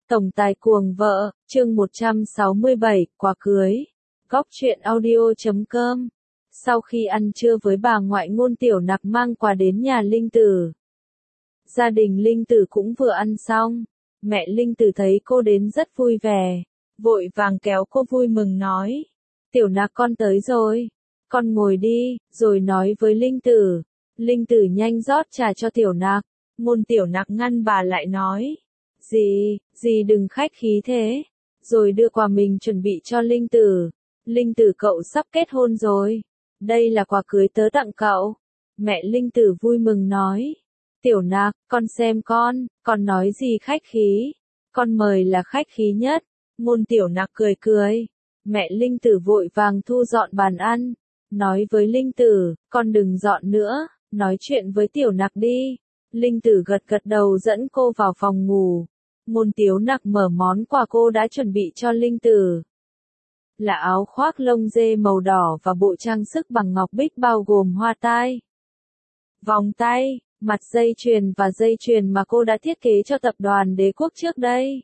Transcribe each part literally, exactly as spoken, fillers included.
Tổng tài cuồng vợ, chương một trăm sáu mươi bảy, quà cưới. Góc truyện audio chấm com. Sau khi ăn trưa với bà ngoại, Ngôn Tiểu Nặc mang quà đến nhà Linh Tử. Gia đình Linh Tử cũng vừa ăn xong. Mẹ Linh Tử thấy cô đến rất vui vẻ, vội vàng kéo cô vui mừng nói: Tiểu Nặc, con tới rồi. Con ngồi đi, rồi nói với Linh Tử. Linh Tử nhanh rót trà cho Tiểu Nặc. Ngôn Tiểu Nặc ngăn bà lại nói: Dì, dì đừng khách khí thế. Rồi đưa quà mình chuẩn bị cho Linh Tử. Linh Tử, cậu sắp kết hôn rồi. Đây là quà cưới tớ tặng cậu. Mẹ Linh Tử vui mừng nói: Tiểu Nặc, con xem con, con nói gì khách khí. Con mời là khách khí nhất. Ngôn Tiểu Nặc cười cười. Mẹ Linh Tử vội vàng thu dọn bàn ăn. Nói với Linh Tử, con đừng dọn nữa, nói chuyện với Tiểu Nặc đi. Linh Tử gật gật đầu dẫn cô vào phòng ngủ. Ngôn Tiểu Nặc mở món quà cô đã chuẩn bị cho Linh Tử. Là áo khoác lông dê màu đỏ và bộ trang sức bằng ngọc bích bao gồm hoa tai, vòng tay, mặt dây chuyền và dây chuyền mà cô đã thiết kế cho tập đoàn Đế Quốc trước đây.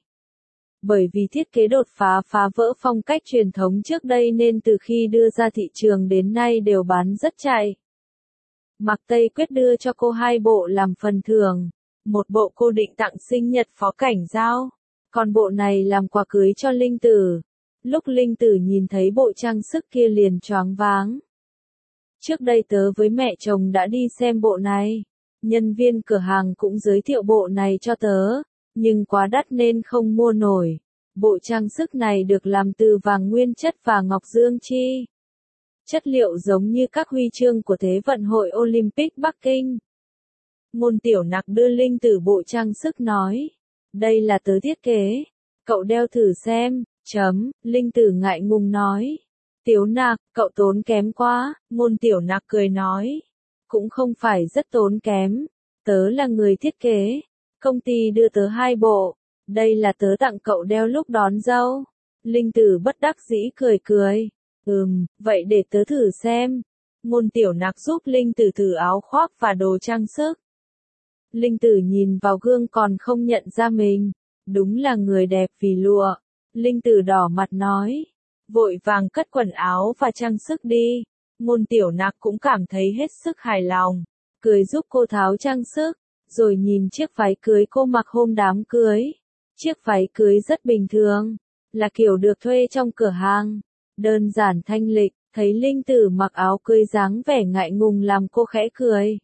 Bởi vì thiết kế đột phá phá vỡ phong cách truyền thống trước đây nên từ khi đưa ra thị trường đến nay đều bán rất chạy. Mạc Tây Quyết đưa cho cô hai bộ làm phần thưởng. Một bộ cô định tặng sinh nhật Phó Cảnh Giao, còn bộ này làm quà cưới cho Linh Tử. Lúc Linh Tử nhìn thấy bộ trang sức kia liền choáng váng. Trước đây tớ với mẹ chồng đã đi xem bộ này. Nhân viên cửa hàng cũng giới thiệu bộ này cho tớ, nhưng quá đắt nên không mua nổi. Bộ trang sức này được làm từ vàng nguyên chất và ngọc dương chi. Chất liệu giống như các huy chương của Thế vận hội Olympic Bắc Kinh. Ngôn Tiểu Nặc đưa Linh Tử bộ trang sức nói: Đây là tớ thiết kế, cậu đeo thử xem. Chấm, Linh Tử ngại ngùng nói: Tiểu Nặc, cậu tốn kém quá. Ngôn Tiểu Nặc cười nói: Cũng không phải rất tốn kém, tớ là người thiết kế, công ty đưa tớ hai bộ, đây là tớ tặng cậu đeo lúc đón dâu. Linh Tử bất đắc dĩ cười cười: Ừm, vậy để tớ thử xem. Ngôn Tiểu Nặc giúp Linh Tử thử áo khoác và đồ trang sức. Linh Tử nhìn vào gương còn không nhận ra mình, đúng là người đẹp vì lụa. Linh Tử đỏ mặt nói, vội vàng cất quần áo và trang sức đi. Ngôn Tiểu Nặc cũng cảm thấy hết sức hài lòng, cười giúp cô tháo trang sức, rồi nhìn chiếc váy cưới cô mặc hôm đám cưới. Chiếc váy cưới rất bình thường, là kiểu được thuê trong cửa hàng, đơn giản thanh lịch. Thấy Linh Tử mặc áo cưới dáng vẻ ngại ngùng làm cô khẽ cười.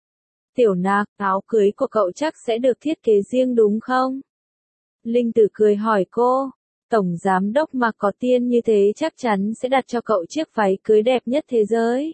Tiểu Nặc, áo cưới của cậu chắc sẽ được thiết kế riêng đúng không? Linh Tử cười hỏi cô. Tổng giám đốc Mạc có tiền như thế chắc chắn sẽ đặt cho cậu chiếc váy cưới đẹp nhất thế giới.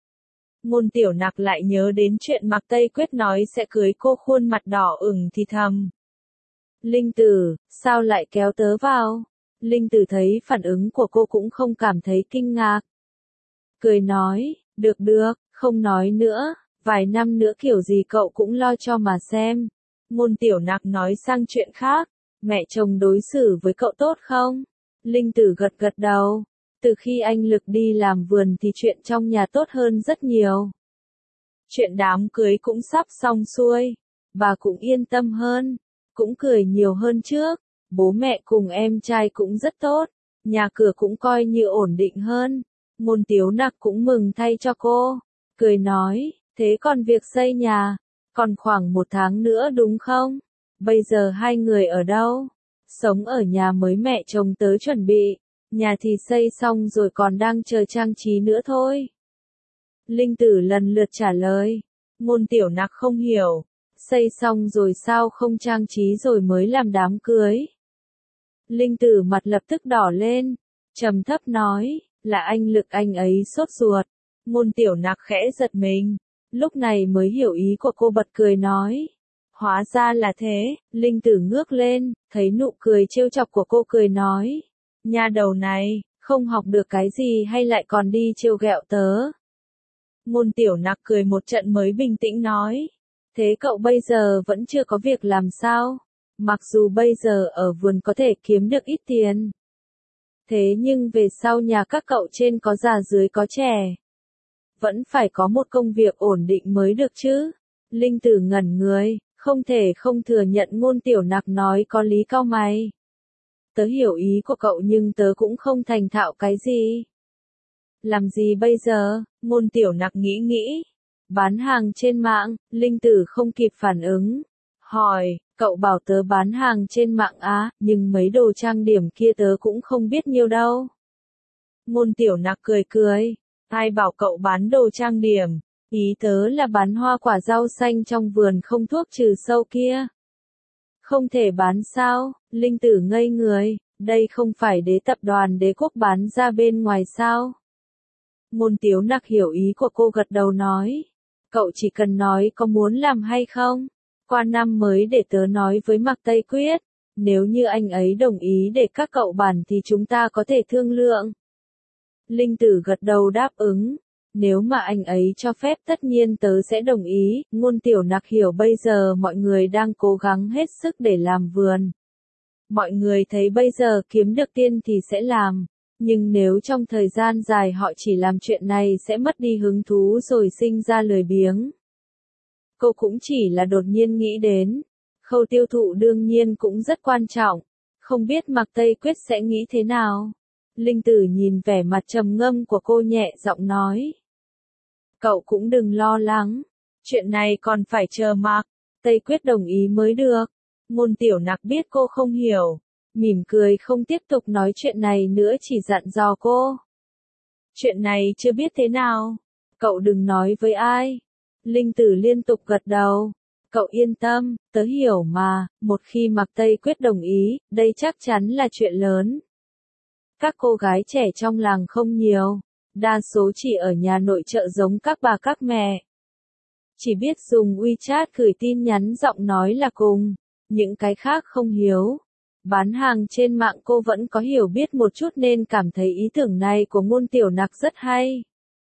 Ngôn Tiểu Nặc lại nhớ đến chuyện Mạc Tây Quyết nói sẽ cưới cô, khuôn mặt đỏ ửng thì thầm: Linh Tử, sao lại kéo tớ vào? Linh Tử thấy phản ứng của cô cũng không cảm thấy kinh ngạc. Cười nói, được được, không nói nữa, vài năm nữa kiểu gì cậu cũng lo cho mà xem. Ngôn Tiểu Nặc nói sang chuyện khác, mẹ chồng đối xử với cậu tốt không? Linh Tử gật gật đầu, từ khi anh Lực đi làm vườn thì chuyện trong nhà tốt hơn rất nhiều. Chuyện đám cưới cũng sắp xong xuôi, bà cũng yên tâm hơn, cũng cười nhiều hơn trước, bố mẹ cùng em trai cũng rất tốt, nhà cửa cũng coi như ổn định hơn. Ngôn Tiểu Nặc cũng mừng thay cho cô, cười nói, thế còn việc xây nhà, còn khoảng một tháng nữa đúng không? Bây giờ hai người ở đâu? Sống ở nhà mới mẹ chồng tớ chuẩn bị, nhà thì xây xong rồi còn đang chờ trang trí nữa thôi. Linh Tử lần lượt trả lời. Ngôn Tiểu Nặc không hiểu, xây xong rồi sao không trang trí rồi mới làm đám cưới? Linh Tử mặt lập tức đỏ lên, trầm thấp nói, là anh Lực anh ấy sốt ruột. Ngôn Tiểu Nặc khẽ giật mình, lúc này mới hiểu ý của cô, bật cười nói, hóa ra là thế. Linh Tử ngước lên, thấy nụ cười trêu chọc của cô, cười nói, nha đầu này, không học được cái gì hay lại còn đi trêu ghẹo tớ? Ngôn Tiểu Nặc cười một trận mới bình tĩnh nói, thế cậu bây giờ vẫn chưa có việc làm sao? Mặc dù bây giờ ở vườn có thể kiếm được ít tiền, thế nhưng về sau nhà các cậu trên có già dưới có trẻ, vẫn phải có một công việc ổn định mới được chứ. Linh Tử ngẩn người, Không thể không thừa nhận Ngôn Tiểu Nặc nói có lý, cau mày. Tớ hiểu ý của cậu nhưng tớ cũng không thành thạo cái gì. Làm gì bây giờ? Ngôn Tiểu Nặc nghĩ nghĩ. Bán hàng trên mạng. Linh Tử không kịp phản ứng. Hỏi, cậu bảo tớ bán hàng trên mạng á, nhưng mấy đồ trang điểm kia tớ cũng không biết nhiều đâu. Ngôn Tiểu Nặc cười cười. Ai bảo cậu bán đồ trang điểm? Ý tớ là bán hoa quả rau xanh trong vườn không thuốc trừ sâu kia. Không thể bán sao? Linh Tử ngây người. Đây không phải đế tập đoàn Đế Quốc bán ra bên ngoài sao? Ngôn Tiểu Nặc hiểu ý của cô, gật đầu nói. Cậu chỉ cần nói có muốn làm hay không. Qua năm mới để tớ nói với Mạc Tây Quyết. Nếu như anh ấy đồng ý để các cậu bàn thì chúng ta có thể thương lượng. Linh Tử gật đầu đáp ứng. Nếu mà anh ấy cho phép tất nhiên tớ sẽ đồng ý. Ngôn Tiểu Nặc hiểu bây giờ mọi người đang cố gắng hết sức để làm vườn. Mọi người thấy bây giờ kiếm được tiền thì sẽ làm. Nhưng nếu trong thời gian dài họ chỉ làm chuyện này sẽ mất đi hứng thú rồi sinh ra lười biếng. Cô cũng chỉ là đột nhiên nghĩ đến. Khâu tiêu thụ đương nhiên cũng rất quan trọng. Không biết Mạc Tây Quyết sẽ nghĩ thế nào? Linh Tử nhìn vẻ mặt trầm ngâm của cô nhẹ giọng nói. Cậu cũng đừng lo lắng. Chuyện này còn phải chờ Mạc Tây Quyết đồng ý mới được. Ngôn Tiểu Nặc biết cô không hiểu. Mỉm cười không tiếp tục nói chuyện này nữa, chỉ dặn dò cô. Chuyện này chưa biết thế nào. Cậu đừng nói với ai. Linh Tử liên tục gật đầu. Cậu yên tâm, tớ hiểu mà, một khi Mạc Tây Quyết đồng ý, đây chắc chắn là chuyện lớn. Các cô gái trẻ trong làng không nhiều, đa số chỉ ở nhà nội trợ giống các bà các mẹ. Chỉ biết dùng WeChat gửi tin nhắn giọng nói là cùng, những cái khác không hiếu. Bán hàng trên mạng cô vẫn có hiểu biết một chút nên cảm thấy ý tưởng này của Ngôn Tiểu Nặc rất hay.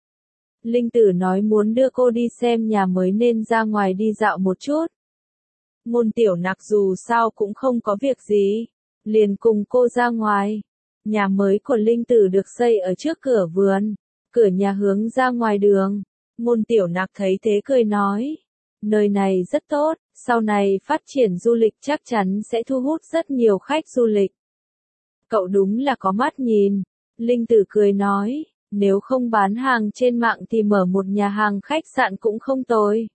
Linh Tử nói muốn đưa cô đi xem nhà mới nên ra ngoài đi dạo một chút. Ngôn Tiểu Nặc dù sao cũng không có việc gì, liền cùng cô ra ngoài. Nhà mới của Linh Tử được xây ở trước cửa vườn, cửa nhà hướng ra ngoài đường. Ngôn Tiểu Nặc thấy thế cười nói, nơi này rất tốt, sau này phát triển du lịch chắc chắn sẽ thu hút rất nhiều khách du lịch. Cậu đúng là có mắt nhìn. Linh Tử cười nói, nếu không bán hàng trên mạng thì mở một nhà hàng khách sạn cũng không tồi.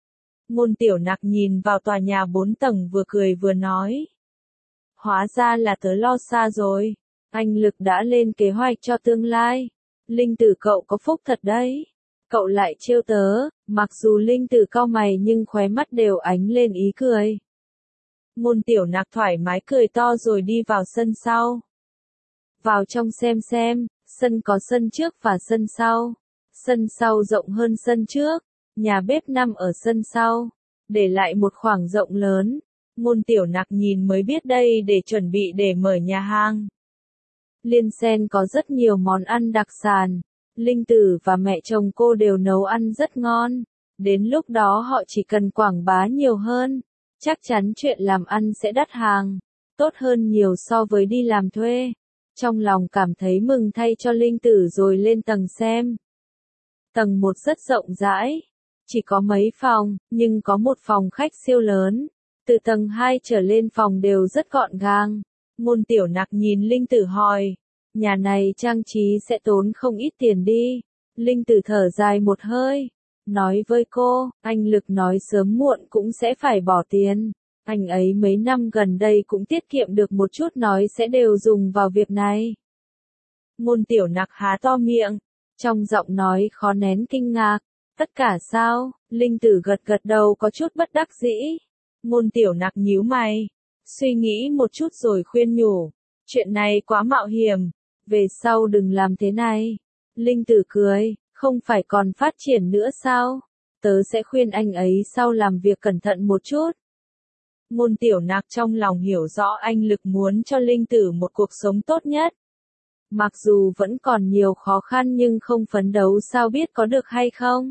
Ngôn Tiểu Nặc nhìn vào tòa nhà bốn tầng vừa cười vừa nói. Hóa ra là tớ lo xa rồi. Anh Lực đã lên kế hoạch cho tương lai. Linh Tử cậu có phúc thật đấy. Cậu lại trêu tớ. Mặc dù Linh Tử cau mày nhưng khóe mắt đều ánh lên ý cười. Ngôn Tiểu Nặc thoải mái cười to rồi đi vào sân sau. Vào trong xem xem, sân có sân trước và sân sau. Sân sau rộng hơn sân trước. Nhà bếp nằm ở sân sau, để lại một khoảng rộng lớn. Ngôn Tiểu Nặc nhìn mới biết đây để chuẩn bị để mở nhà hàng. Liên Sen có rất nhiều món ăn đặc sản. Linh Tử và mẹ chồng cô đều nấu ăn rất ngon. Đến lúc đó họ chỉ cần quảng bá nhiều hơn. Chắc chắn chuyện làm ăn sẽ đắt hàng. Tốt hơn nhiều so với đi làm thuê. Trong lòng cảm thấy mừng thay cho Linh Tử rồi lên tầng xem. Tầng một rất rộng rãi. Chỉ có mấy phòng, nhưng có một phòng khách siêu lớn. Từ tầng hai trở lên phòng đều rất gọn gàng. Ngôn Tiểu Nặc nhìn Linh Tử hỏi. Nhà này trang trí sẽ tốn không ít tiền đi. Linh Tử thở dài một hơi. Nói với cô, anh Lực nói sớm muộn cũng sẽ phải bỏ tiền. Anh ấy mấy năm gần đây cũng tiết kiệm được một chút, nói sẽ đều dùng vào việc này. Ngôn Tiểu Nặc há to miệng. Trong giọng nói khó nén kinh ngạc. Tất cả sao? Linh Tử gật gật đầu có chút bất đắc dĩ. Ngôn Tiểu Nặc nhíu mày. Suy nghĩ một chút rồi khuyên nhủ. Chuyện này quá mạo hiểm. Về sau đừng làm thế này. Linh Tử cười. Không phải còn phát triển nữa sao? Tớ sẽ khuyên anh ấy sau làm việc cẩn thận một chút. Ngôn Tiểu Nặc trong lòng hiểu rõ anh Lực muốn cho Linh Tử một cuộc sống tốt nhất. Mặc dù vẫn còn nhiều khó khăn nhưng không phấn đấu sao biết có được hay không?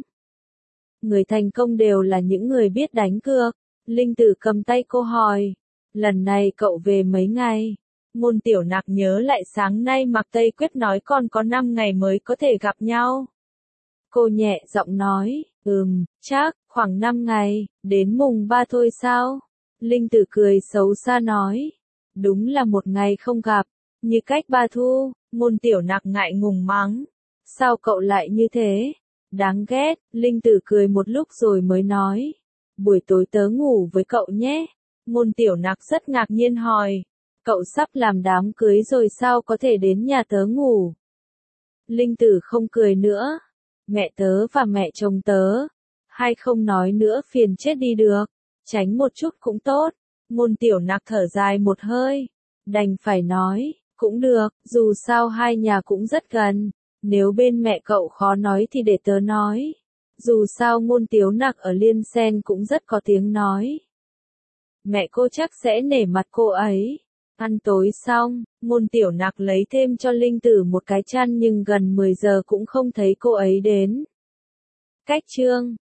Người thành công đều là những người biết đánh cược. Linh Tử cầm tay cô hỏi. Lần này cậu về mấy ngày? Ngôn Tiểu Nặc nhớ lại sáng nay Mạc Tây Quyết nói còn có năm ngày mới có thể gặp nhau. Cô nhẹ giọng nói, Ừm, chắc, khoảng năm ngày, đến mùng ba thôi sao? Linh Tử cười xấu xa nói. Đúng là một ngày không gặp, như cách ba thu, Ngôn Tiểu Nặc ngại ngùng mắng. Sao cậu lại như thế? Đáng ghét, Linh Tử cười một lúc rồi mới nói. Buổi tối tớ ngủ với cậu nhé. Ngôn Tiểu Nặc rất ngạc nhiên hỏi. Cậu sắp làm đám cưới rồi sao có thể đến nhà tớ ngủ? Linh Tử không cười nữa. Mẹ tớ và mẹ chồng tớ. Hay không nói nữa phiền chết đi được. Tránh một chút cũng tốt. Ngôn Tiểu Nặc thở dài một hơi. Đành phải nói, cũng được, dù sao hai nhà cũng rất gần. Nếu bên mẹ cậu khó nói thì để tớ nói. Dù sao Ngôn Tiếu Nặc ở Liên Sen cũng rất có tiếng nói. Mẹ cô chắc sẽ nể mặt cô ấy. Ăn tối xong, Ngôn Tiểu Nặc lấy thêm cho Linh Tử một cái chăn nhưng gần mười giờ cũng không thấy cô ấy đến. Cách chương